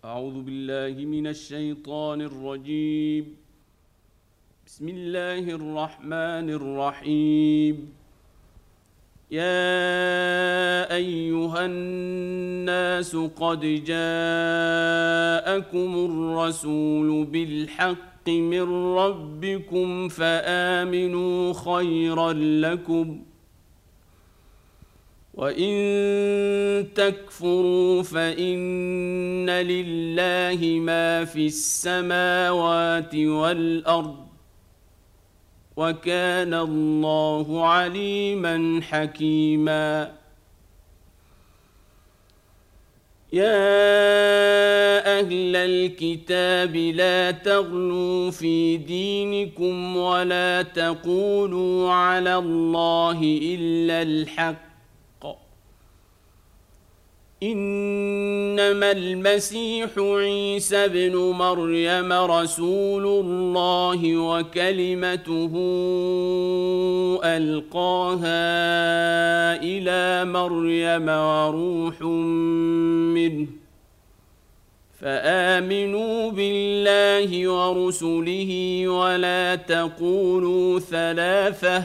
أعوذ بالله من الشيطان الرجيم. بسم الله الرحمن الرحيم. يا أيها الناس قد جاءكم الرسول بالحق من ربكم فآمنوا خيرا لكم، وإن تكفروا فإن لله ما في السماوات والأرض، وكان الله عليما حكيما. يا أهل الكتاب لا تغلوا في دينكم ولا تقولوا على الله إلا الحق، إنما المسيح عيسى ابن مريم رسول الله وكلمته ألقاها إلى مريم وروح منه، فآمنوا بالله ورسله ولا تقولوا ثلاثة،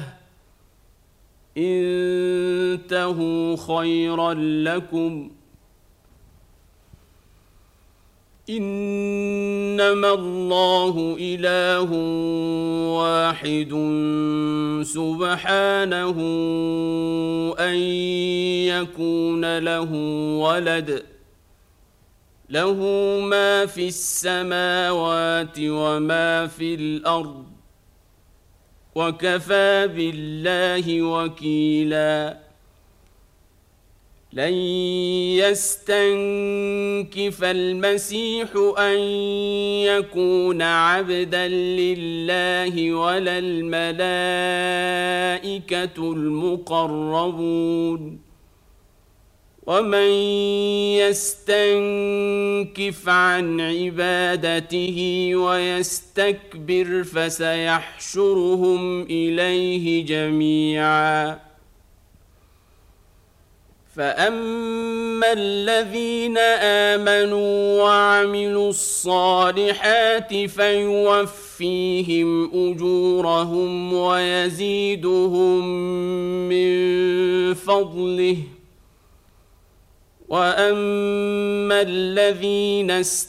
انتهوا خيرا لكم، إنما الله إله واحد سبحانه أن يكون له ولد، له ما في السماوات وما في الأرض، وكفى بالله وكيلا. لن يستنكف المسيح أن يكون عبدا لله ولا الملائكة المقربون، ومن يستنكف عن عبادته ويستكبر فسيحشرهم إليه جميعا. فأما الذين آمنوا وعملوا الصالحات فيوفيهم أجورهم ويزيدهم من فضله، وأما الذين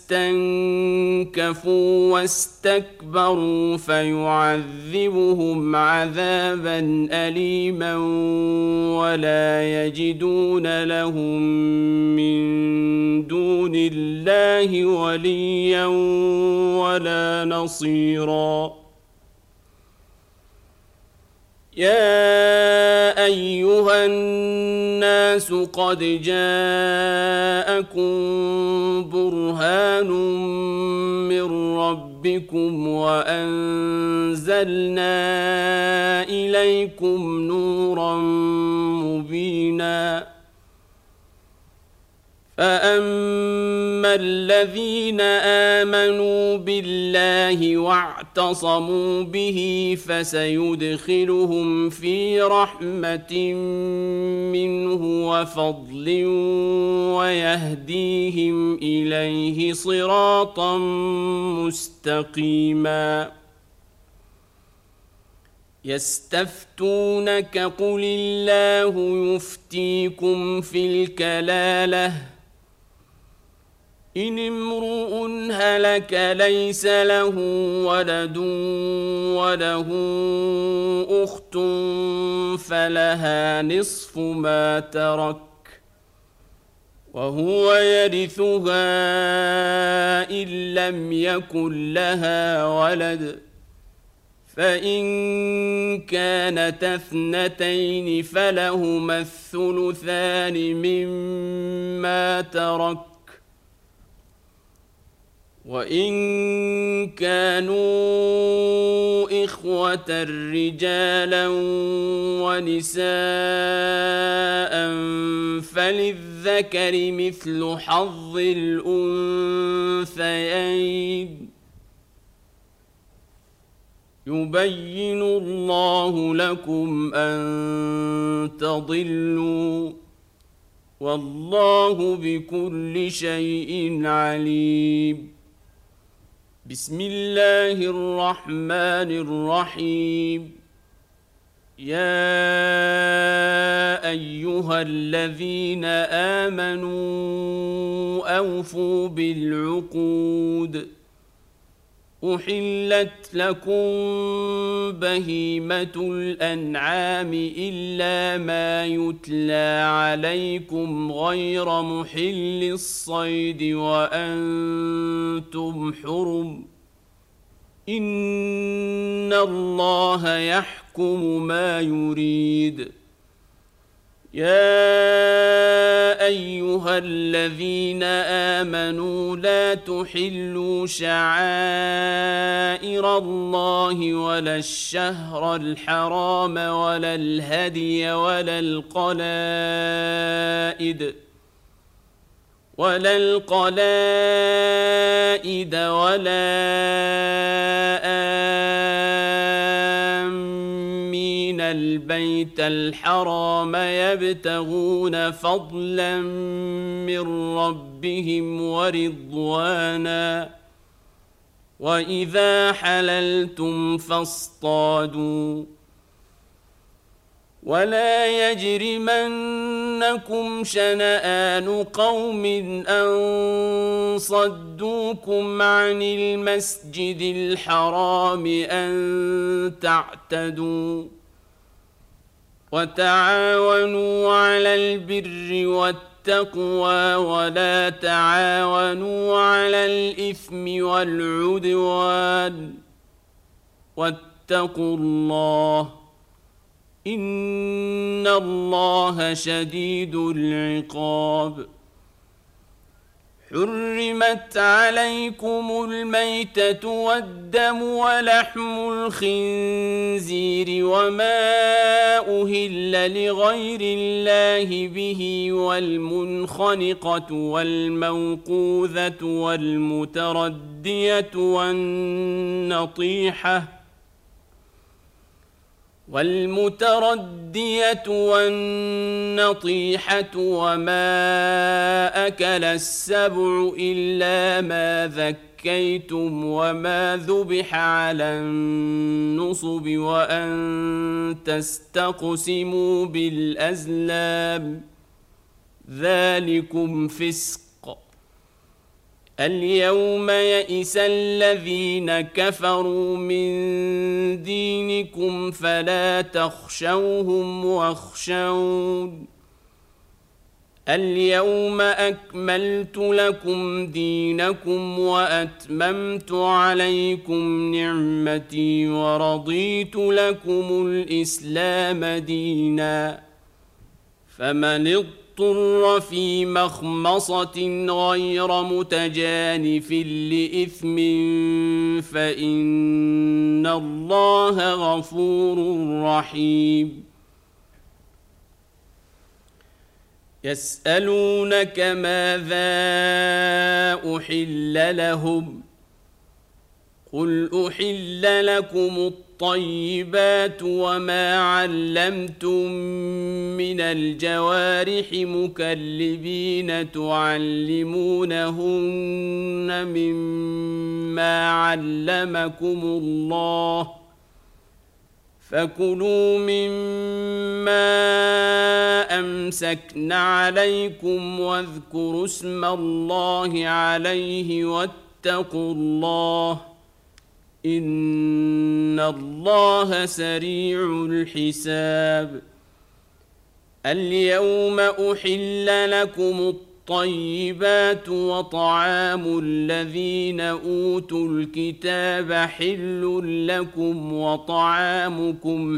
استنكفوا واستكبروا فيعذبهم عذابا أليما ولا يجدون لهم من دون الله وليا ولا نصيرا. يا أيها الناس قد جاءكم برهان من ربكم وأنزلنا إليكم نورا مبينا. فأما الذين آمنوا بالله واعتصموا به فسيدخلهم في رحمة منه وفضل ويهديهم إليه صراطا مستقيما. يستفتونك قل الله يفتيكم في الكلالة، إن امرؤ هلك ليس له ولد وله أخت فلها نصف ما ترك وهو يرثها إن لم يكن لها ولد، فإن كانت اثنتين فلهما الثلثان مما ترك، وإن كانوا إخوة رجالا ونساء فللذكر مثل حظ الأنثيين، يبين الله لكم أن تضلوا والله بكل شيء عليم. بسم الله الرحمن الرحيم. يا أيها الذين آمنوا أوفوا بالعقود. أحلت لكم بهيمة الأنعام إلا ما يتلى عليكم غير محل الصيد وأنتم حرم. إن الله يحكم ما يريد. يا أيها الذين آمنوا لا تحلوا شعائر الله ولا الشهر الحرام ولا الهدي ولا القلائد ولا آمين البيت الحرام يبتغون فضلا من ربهم ورضوانا. وإذا حللتم فاصطادوا. ولا يجرمنكم شنآن قوم أن صدوكم عن المسجد الحرام أن تعتدوا. وتعاونوا على البر والتقوى ولا تعاونوا على الإثم والعدوان. واتقوا الله إن الله شديد العقاب. حرمت عليكم الميتة والدم ولحم الخنزير وما أهل لغير الله به والمنخنقة والموقوذة والمتردية والنطيحة وما أكل السبع إلا ما ذكيتم وما ذبح على النصب وأن تستقسموا بالأزلام ذلكم فسق. اليوم يئس الذين كفروا من دينكم فلا تخشوهم واخشون. اليوم أكملت لكم دينكم وأتممت عليكم نعمتي ورضيت لكم الإسلام دينا. فمن اضطر في مخمصة غير متجانف لإثم فإن الله غفور رحيم. يسألونك ماذا أحل لهم قل أحل لكم الطيبات وما علمتم من الجوارح مكلبين تعلمونهن مما علمكم الله فكلوا مما أمسكن عليكم واذكروا اسم الله عليه واتقوا الله إن الله سريع الحساب. اليوم أحل لكم الطيبات وطعام الذين أوتوا الكتاب حل لكم وطعامكم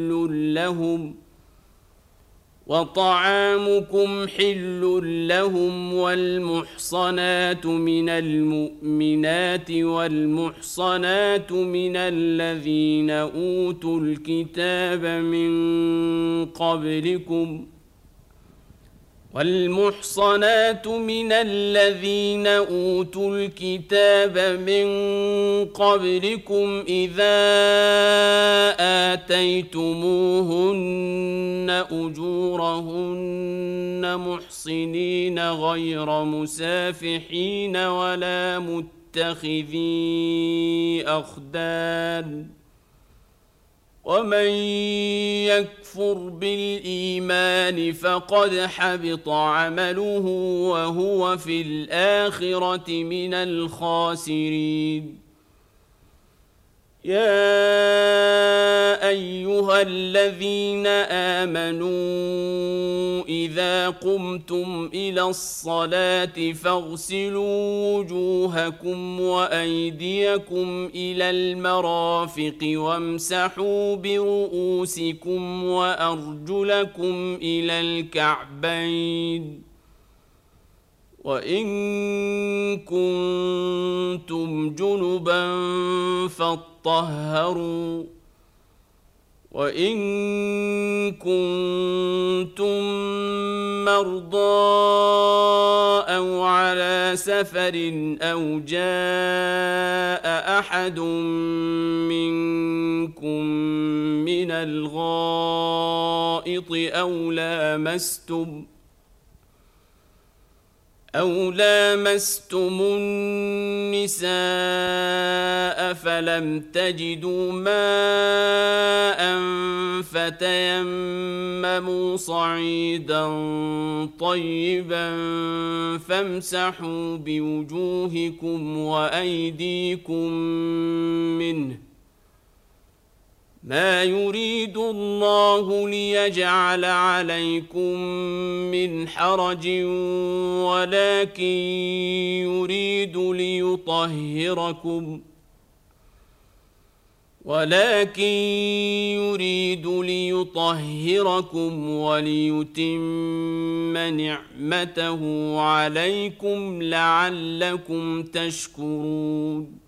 حل لهم والمحصنات من المؤمنات والمحصنات من الذين أوتوا الكتاب من قبلكم والمحصنات من الذين أوتوا الكتاب من قبلكم إذا آتيتموهن أجورهن محصنين غير مسافحين ولا متخذي أخدان ومن يكفر بالإيمان فقد حبط عمله وهو في الآخرة من الخاسرين يا أيها الذين آمنوا إذا قمتم إلى الصلاة فاغسلوا وجوهكم وأيديكم إلى المرافق وامسحوا برؤوسكم وأرجلكم إلى الكعبين وإن كنتم جنبا فاطهروا وإن كنتم مرضى أو على سفر أو جاء أحد منكم من الغائط أو لامستم النساء فلم تجدوا ماء فتيمموا صعيدا طيبا فامسحوا بوجوهكم وأيديكم منه ما يريد الله ليجعل عليكم من حرج ولكن يريد ليطهركم وليتم نعمته عليكم لعلكم تشكرون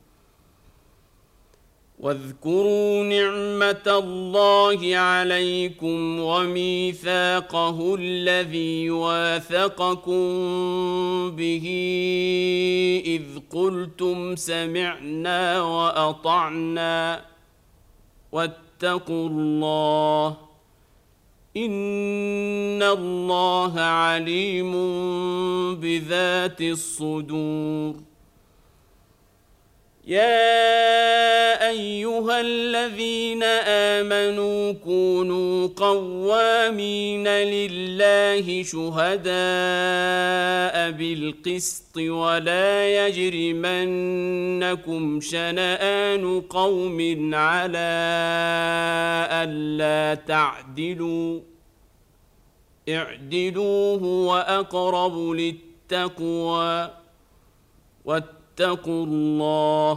واذكروا نعمة الله عليكم وميثاقه الذي واثقكم به إذ قلتم سمعنا وأطعنا واتقوا الله إن الله عليم بذات الصدور يا أيها الذين آمنوا كونوا قوامين لله شهداء بالقسط ولا يجرمنكم شنآن قوم على ألا تعدلوا اعدلوا هو أقرب للتقوى واتقوا الله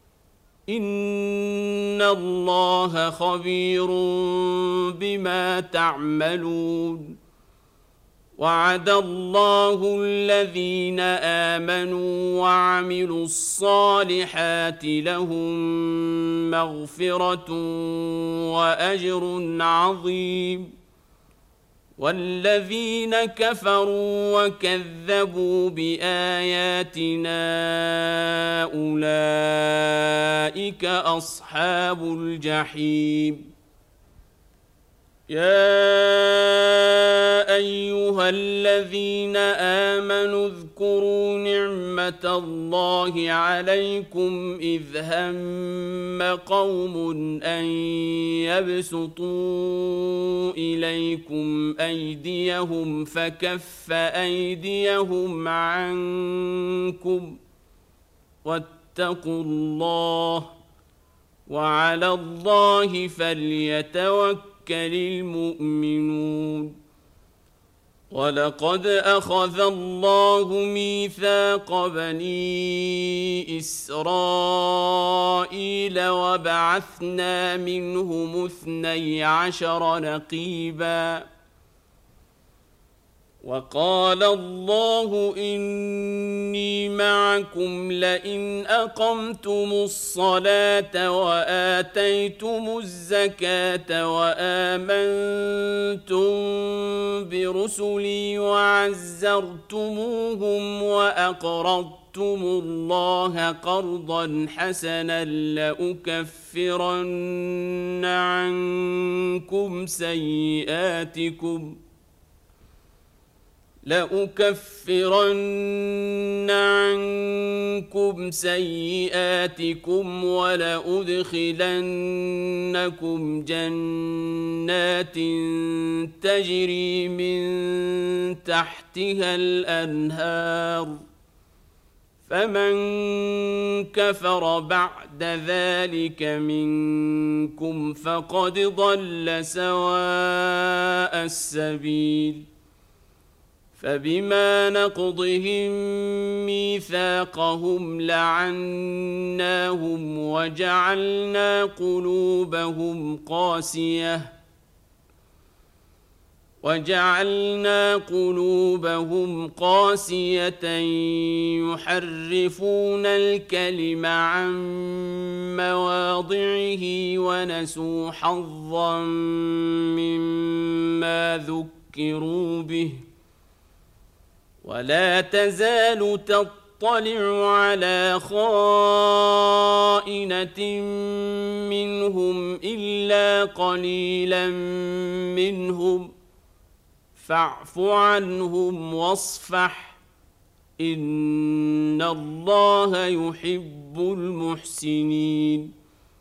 إن الله خبير بما تعملون وعد الله الذين آمنوا وعملوا الصالحات لهم مغفرة وأجر عظيم والذين كفروا وكذبوا بآياتنا أولئك أصحاب الجحيم يا أيها الذين آمنوا اذكروا نعمة الله عليكم إذ هم قوم أن يبسطوا إليكم أيديهم فكف أيديهم عنكم واتقوا الله وعلى الله فليتوكل المؤمنون ولقد أخذ الله ميثاق بني إسرائيل وبعثنا منهم 12 نقيبا وقال الله إني معكم لئن أقمتم الصلاة وآتيتم الزكاة وآمنتم برسلي وعزرتموهم وأقرضتم الله قرضا حسنا لأكفرن عنكم سيئاتكم ولأدخلنكم جنات تجري من تحتها الأنهار فمن كفر بعد ذلك منكم فقد ضل سواء السبيل فبما نقضهم ميثاقهم لعناهم وجعلنا قلوبهم قاسية يحرفون الكلم عن مواضعه ونسوا حظا مما ذكروا به ولا تزال تطلع على خائنة منهم إلا قليلا منهم فاعف عنهم واصفح إن الله يحب المحسنين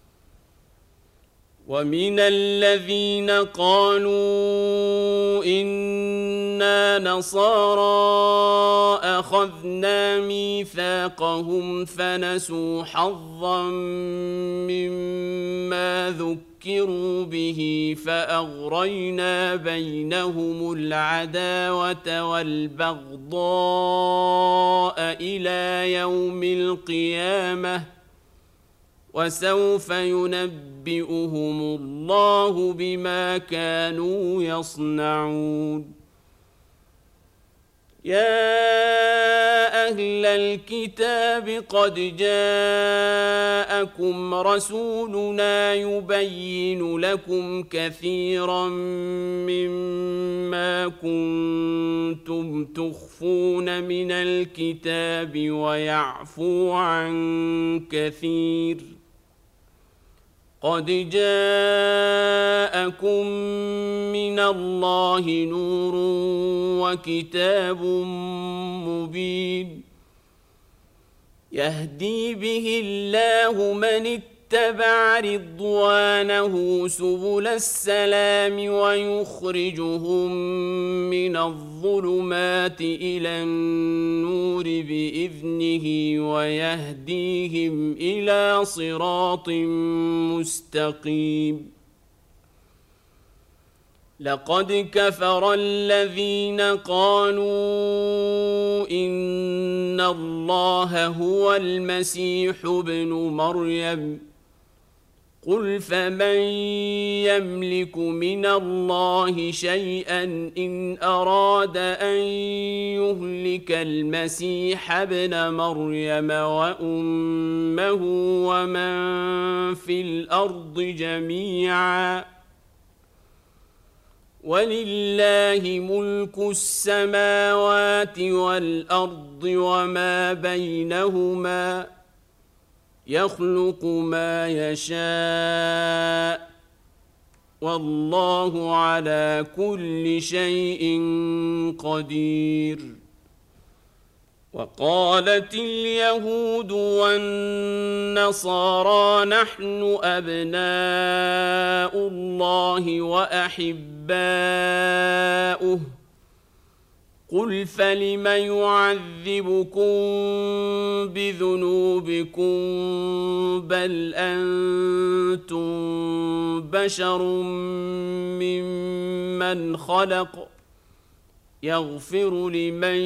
ومن الذين قالوا إنا نصارى أخذنا ميثاقهم فنسوا حظا مما ذكروا به فأغرينا بينهم العداوة والبغضاء إلى يوم القيامة وسوف ينبئهم الله بما كانوا يصنعون يا أهل الكتاب قد جاءكم رسولنا يبين لكم كثيرا مما كنتم تخفون من الكتاب ويعفو عن كثير قد جاءكم من الله نور وكتاب مبين يهدي به الله من اتبع رضوانه سبل السلام ويخرجهم من الظلمات إلى النور بإذنه ويهديهم إلى صراط مستقيم لقد كفر الذين قالوا إن الله هو المسيح ابن مريم قل فمن يملك من الله شيئا إن أراد أن يهلك المسيح ابن مريم وأمه ومن في الأرض جميعا ولله ملك السماوات والأرض وما بينهما يخلق ما يشاء والله على كل شيء قدير وقالت اليهود والنصارى نحن أبناء الله وأحباؤه قل فلم يعذبكم بذنوبكم بل أنتم بشر ممن خلق يغفر لمن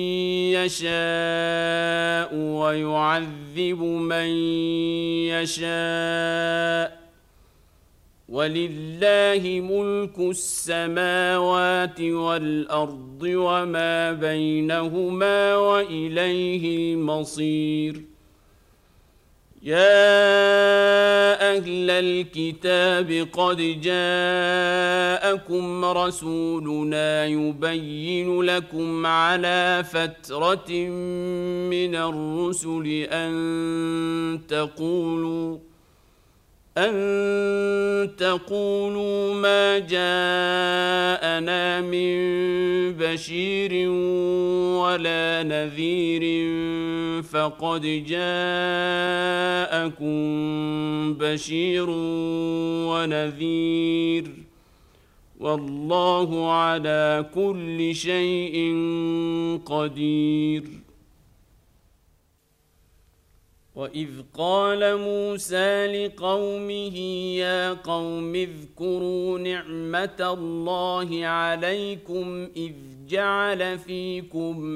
يشاء ويعذب من يشاء ولله ملك السماوات والأرض وما بينهما وإليه المصير. يا أهل الكتاب قد جاءكم رسولنا يبين لكم على فترة من الرسل أن تقولوا ما جاءنا من بشير ولا نذير فقد جاءكم بشير ونذير والله على كل شيء قدير. وإذ قال موسى لقومه يا قوم اذكروا نعمة الله عليكم إذ جعل فيكم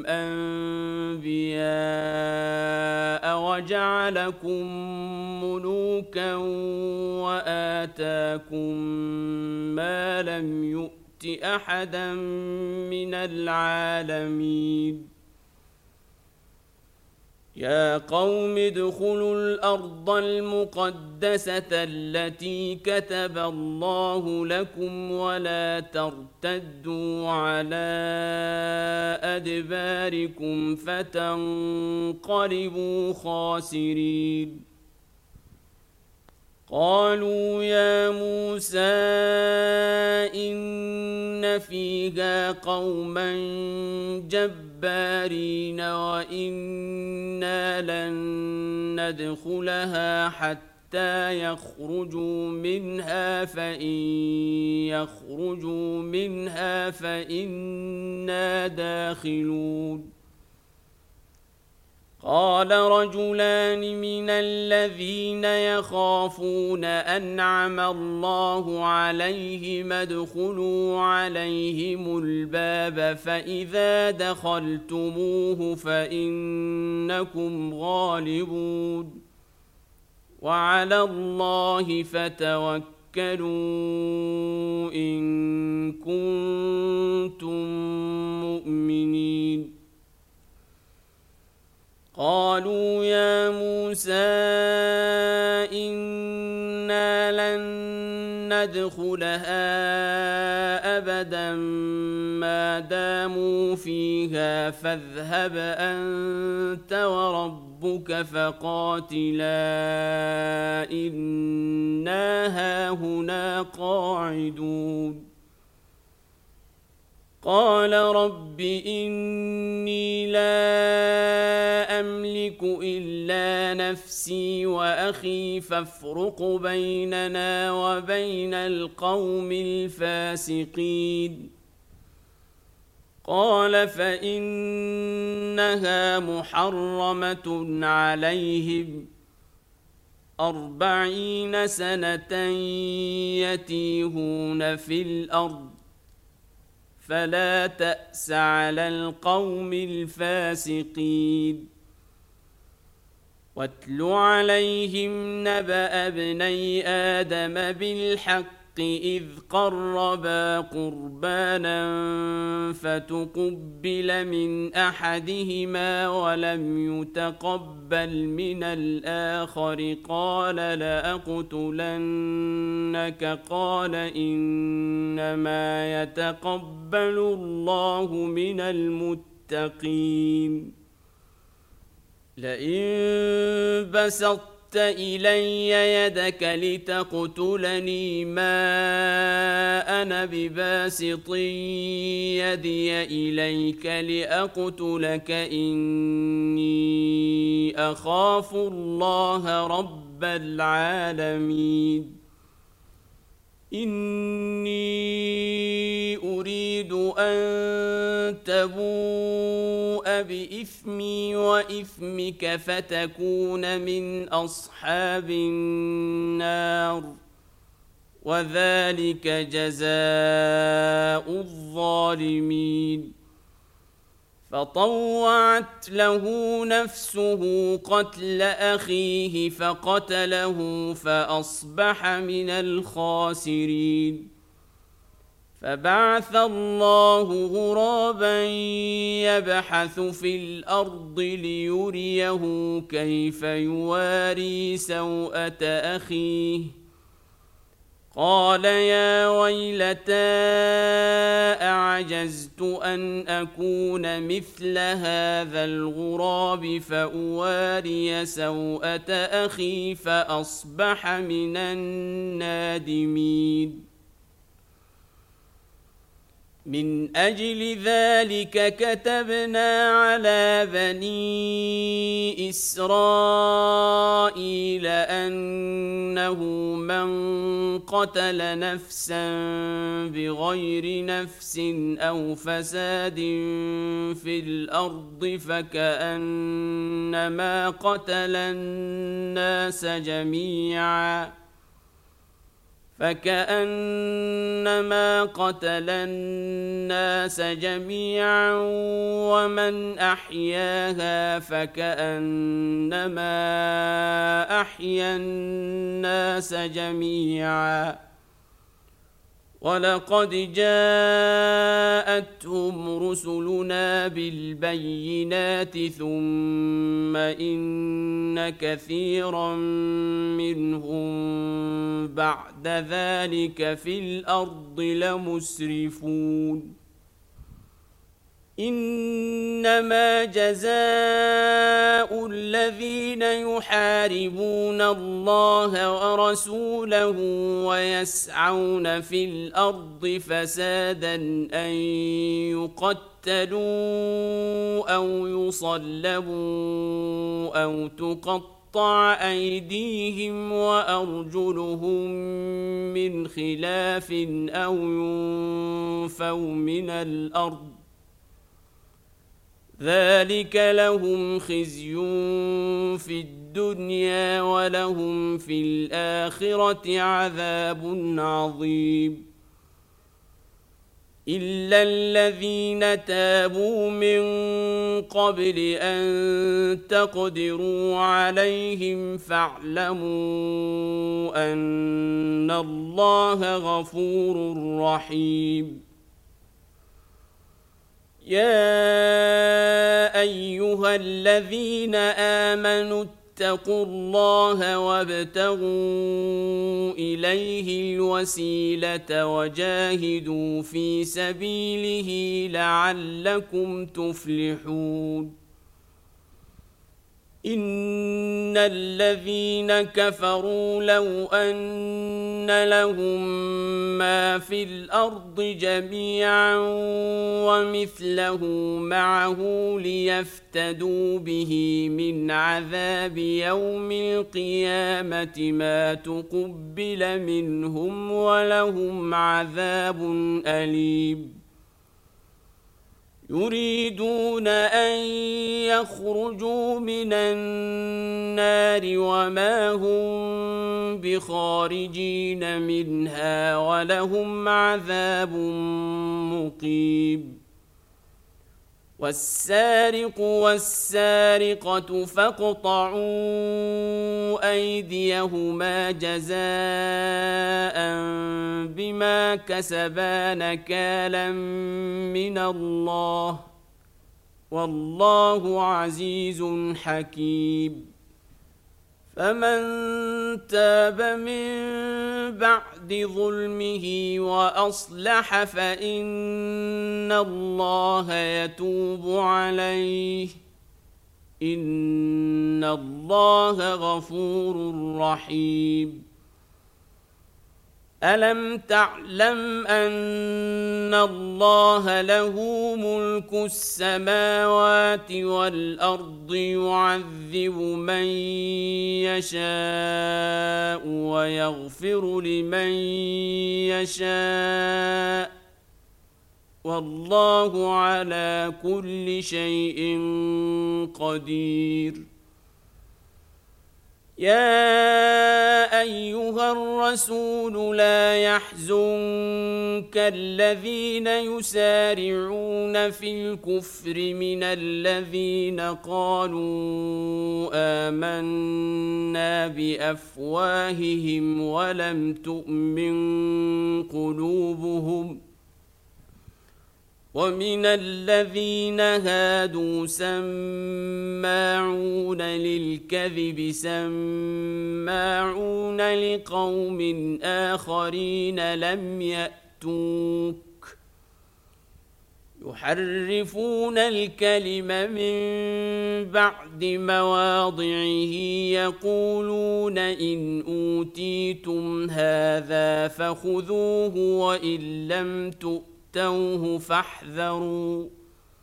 أنبياء وجعلكم ملوكا وآتاكم ما لم يؤت أحدا من العالمين. يا قوم ادخلوا الأرض المقدسة التي كتب الله لكم ولا ترتدوا على أدباركم فتنقلبوا خاسرين. قالوا يا موسى إن فيها قوما جبارين وإنا لن ندخلها حتى يخرجوا منها فإن يخرجوا منها فإنا داخلون. قال رجلان من الذين يخافون أنعم الله عليهم ادخلوا عليهم الباب فإذا دخلتموه فإنكم غالبون وعلى الله فتوكلوا إن كنتم مؤمنين. قالوا يا موسى إنا لن ندخلها أبدا ما داموا فيها فاذهب أنت وربك فقاتلا إنا هاهنا قاعدون. قال رب إني لا أملك إلا نفسي وأخي فافرق بيننا وبين القوم الفاسقين. قال فإنها محرمة عليهم 40 سنة يتيهون في الأرض فلا تأس على القوم الفاسقين. واتل عليهم نبأ ابني آدم بالحق إذ قربا قربانا فتقبل من أحدهما ولم يتقبل من الآخر قال لأقتلنك قال إنما يتقبل الله من المتقين. لئن بسطت إلي يدك لتقتلني ما أنا بباسط يدي إليك لأقتلك إني أخاف الله رب العالمين. إني أريد أن تبوء بإثمي وإثمك فتكون من أصحاب النار وذلك جزاء الظالمين. فطوعت له نفسه قتل أخيه فقتله فأصبح من الخاسرين فبعث الله غرابا يبحث في الأرض ليريه كيف يواري سوءة أخيه قال يا ويلتى أعجزت أن أكون مثل هذا الغراب فأواري سوءة أخي فأصبح من النادمين من أجل ذلك كتبنا على بني إسرائيل أنه من قتل نفسا بغير نفس أو فساد في الأرض فكأنما قتل الناس جميعا ومن أحياها فكأنما أحيا الناس جميعا ولقد جاءتهم رسلنا بالبينات ثم إن كثيرا منهم بعد ذلك في الأرض لمسرفون إنما جزاء الذين يحاربون الله ورسوله ويسعون في الأرض فسادا أن يقتلوا أو يصلبوا أو تقطع أيديهم وأرجلهم من خلاف أو ينفوا من الأرض ذلك لهم خزي في الدنيا ولهم في الآخرة عذاب عظيم إلا الذين تابوا من قبل أن تقدروا عليهم فاعلموا أن الله غفور رحيم يا أيها الذين آمنوا اتقوا الله وابتغوا إليه الوسيلة وجاهدوا في سبيله لعلكم تفلحون إن الذين كفروا لو أن لهم ما في الأرض جميعا ومثله معه ليفتدوا به من عذاب يوم القيامة ما تقبل منهم ولهم عذاب أليم يريدون أن يخرجوا من النار وما هم بخارجين منها ولهم عذاب مقيم والسارق والسارقة فاقطعوا أيديهما جزاء بما كسبا نكالا من الله والله عزيز حكيم فمن تاب من بعد ظلمه وأصلح فإن الله يتوب عليه إن الله غفور رحيم ألم تعلم أن الله له ملك السماوات والأرض يعذب من يشاء ويغفر لمن يشاء والله على كل شيء قدير يا أيها أيها الرسول لا يحزنك الذين يسارعون في الكفر من الذين قالوا آمنا بأفواههم ولم تؤمن قلوبهم ومن الذين هادوا سماعون للكذب سماعون لقوم آخرين لم يأتوك يحرفون الكلم من بعد مواضعه يقولون إن أوتيتم هذا فخذوه وإن لم تؤتوه فاحذروا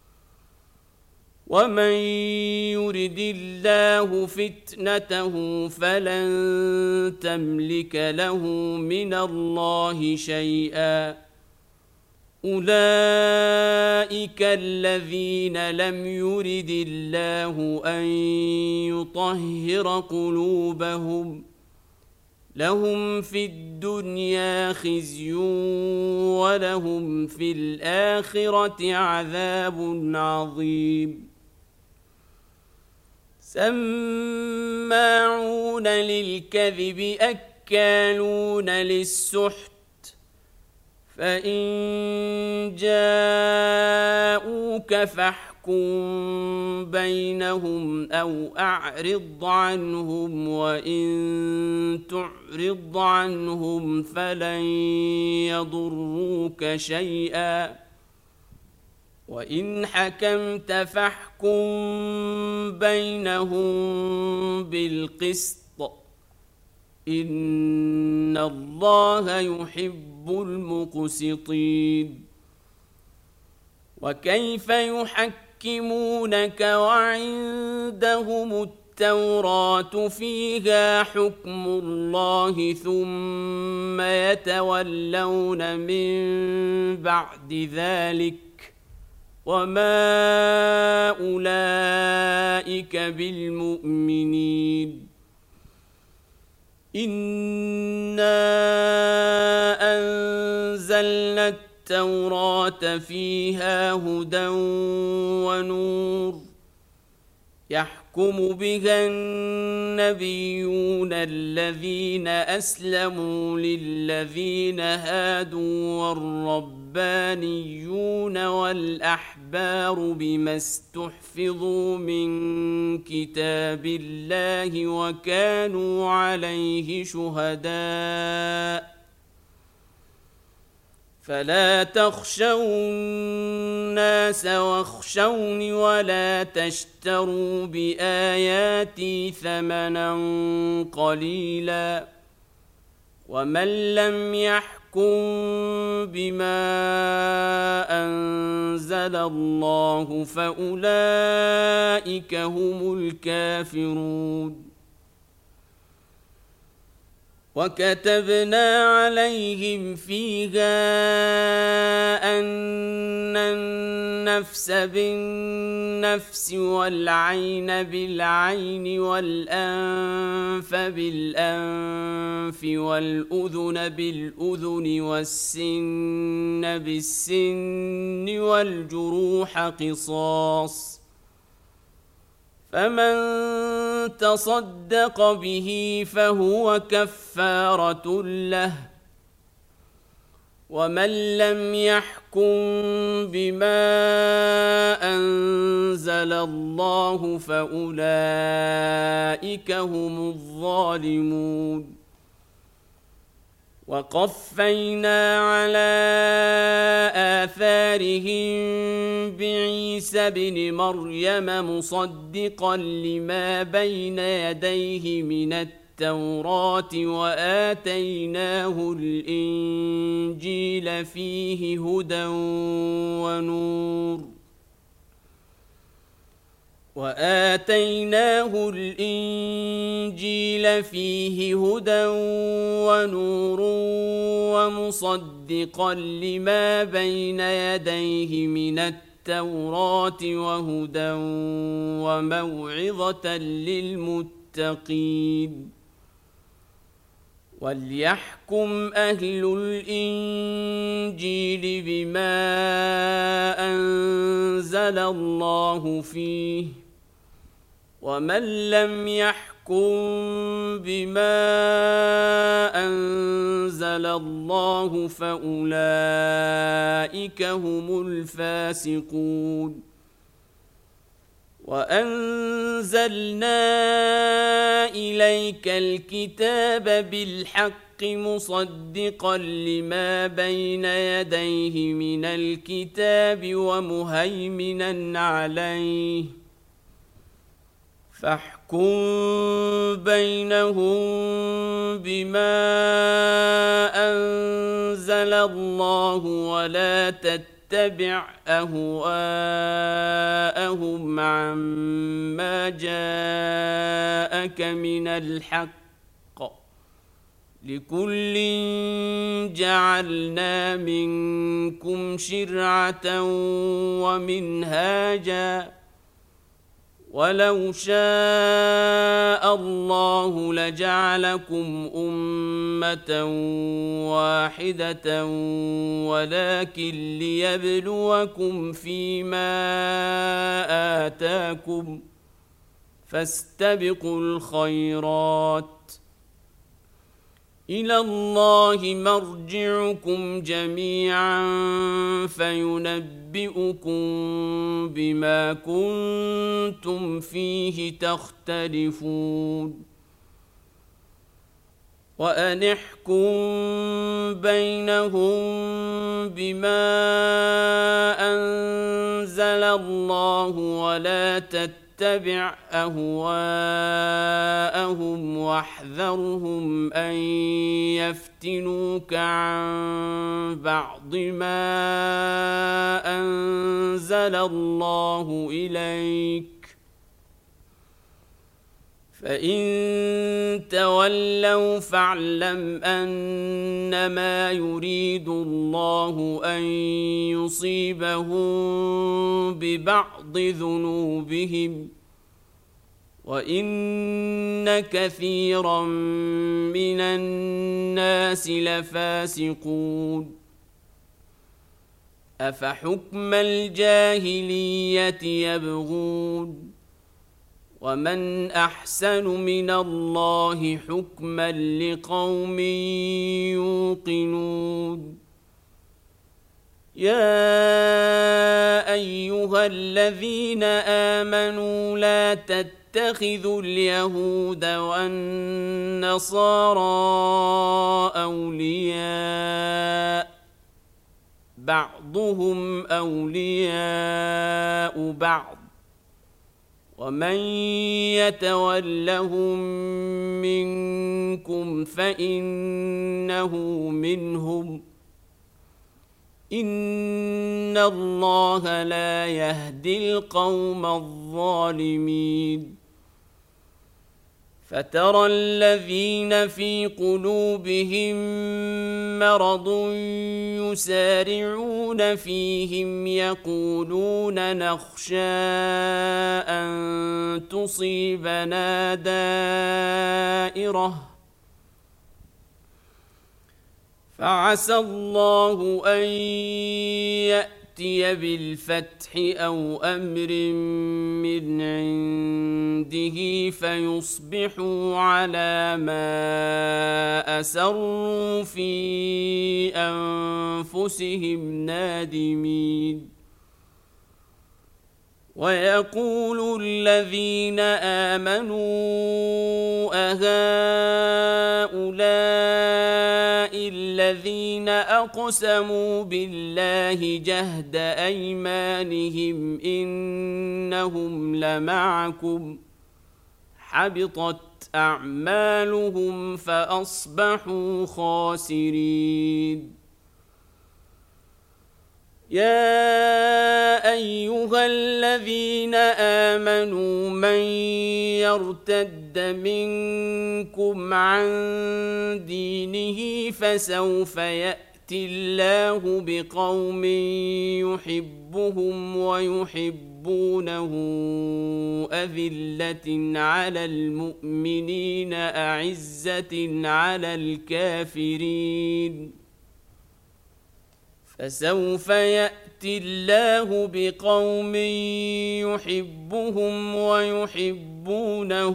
ومن يرد الله فتنته فلن تملك له من الله شيئا أولئك الذين لم يرد الله أن يطهر قلوبهم لهم في الدنيا خزي ولهم في الآخرة عذاب عظيم سماعون للكذب أكالون للسحت فإن جاءوك فاحكم بينهم أو أعرض عنهم وإن تعرض عنهم فلن يضروك شيئا وإن حكمت فاحكم بينهم بالقسط إن الله يحب المقسطين وكيف يحكمونك وعندهم التوراة فيها حكم الله ثم يتولون من بعد ذلك وما أولئك بالمؤمنين إنا أنزلنا التوراة فيها هدى ونور يحكم بها النبيون الذين أسلموا للذين هادوا والربانيون والأحبار بما استحفظوا من كتاب الله وكانوا عليه شهداء فلا تخشوا الناس واخشوني ولا تشتروا بآياتي ثمنا قليلا ومن لم يحكم بما أنزل الله فأولئك هم الكافرون وكتبنا عليهم فيها أن النفس بالنفس والعين بالعين والأنف بالأنف والأذن بالأذن والسن بالسن والجروح قصاص فمن تصدق به فهو كفارة له ومن لم يحكم بما أنزل الله فأولئك هم الظالمون وقفينا على آثارهم بعيسى ابن مريم مصدقا لما بين يديه من التوراة وآتيناه الإنجيل فيه هدى ونور ومصدقا لما بين يديه من التوراة وهدى وموعظة للمتقين وليحكم أهل الإنجيل بما أنزل الله فيه ومن لم يحكم بما أنزل الله فأولئك هم الفاسقون وأنزلنا إليك الكتاب بالحق مصدقا لما بين يديه من الكتاب ومهيمنا عليه فاحكم بينهم بما أنزل الله ولا تتبع أهواءهم عما جاءك من الحق لكل جعلنا منكم شرعة ومنهاجا ولو شاء الله لجعلكم أمة واحدة ولكن ليبلوكم فيما آتاكم فاستبقوا الخيرات إلى الله مرجعكم جميعا فينبئكم بما كنتم فيه تختلفون وأن احكم بينهم بما أنزل الله ولا تتبع أهواءهم واحذرهم أن يفتنوك عن بعض ما أنزل الله إليك فإن تولوا فاعلم أنما يريد الله أن يصيبهم ببعض ذنوبهم وإن كثيرا من الناس لفاسقون أفحكم الجاهلية يبغون ومن أحسن من الله حكما لقوم يوقنون يا أيها الذين آمنوا لا تتخذوا اليهود والنصارى أولياء بعضهم أولياء بعض ومن يتولهم منكم فإنه منهم إن الله لا يهدي القوم الظالمين فترى الذين في قلوبهم مرض يسارعون فيهم يقولون نخشى أن تصيبنا دائرة فعسى الله أن يأتي بالفتح أو أمر من عنده فيصبحوا على ما أسروا في أنفسهم نادمين ويقول الذين آمنوا أهؤلاء الذين أقسموا بالله جهد أيمانهم إنهم لمعكم حبطت أعمالهم فأصبحوا خاسرين يا أيها الذين آمنوا من يرتد منكم عن دينه فسوف يأتي الله بقوم يحبهم ويحبونه يحبونه أذلة على المؤمنين أعزة على الكافرين فسوف يأتي الله بقوم يحبهم ويحبونه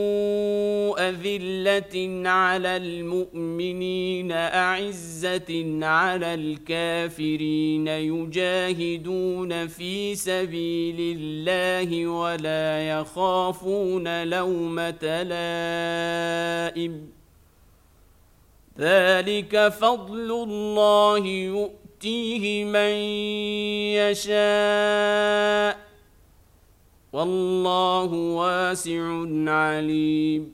أذلة على المؤمنين أعزة على الكافرين يجاهدون في سبيل الله ولا يخافون لومة لائم ذلك فضل الله يؤتيه من يشاء والله واسع عليم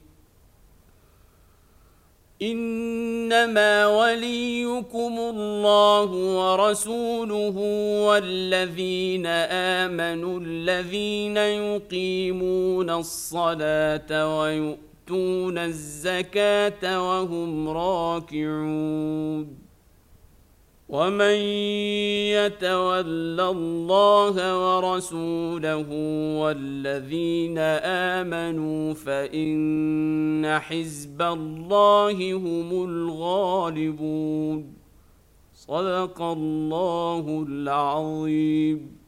إنما وليكم الله ورسوله والذين آمنوا الذين يقيمون الصلاة ويؤتون الزكاة وهم راكعون ومن يتول الله ورسوله والذين آمنوا فإن حزب الله هم الغالبون صدق الله العظيم.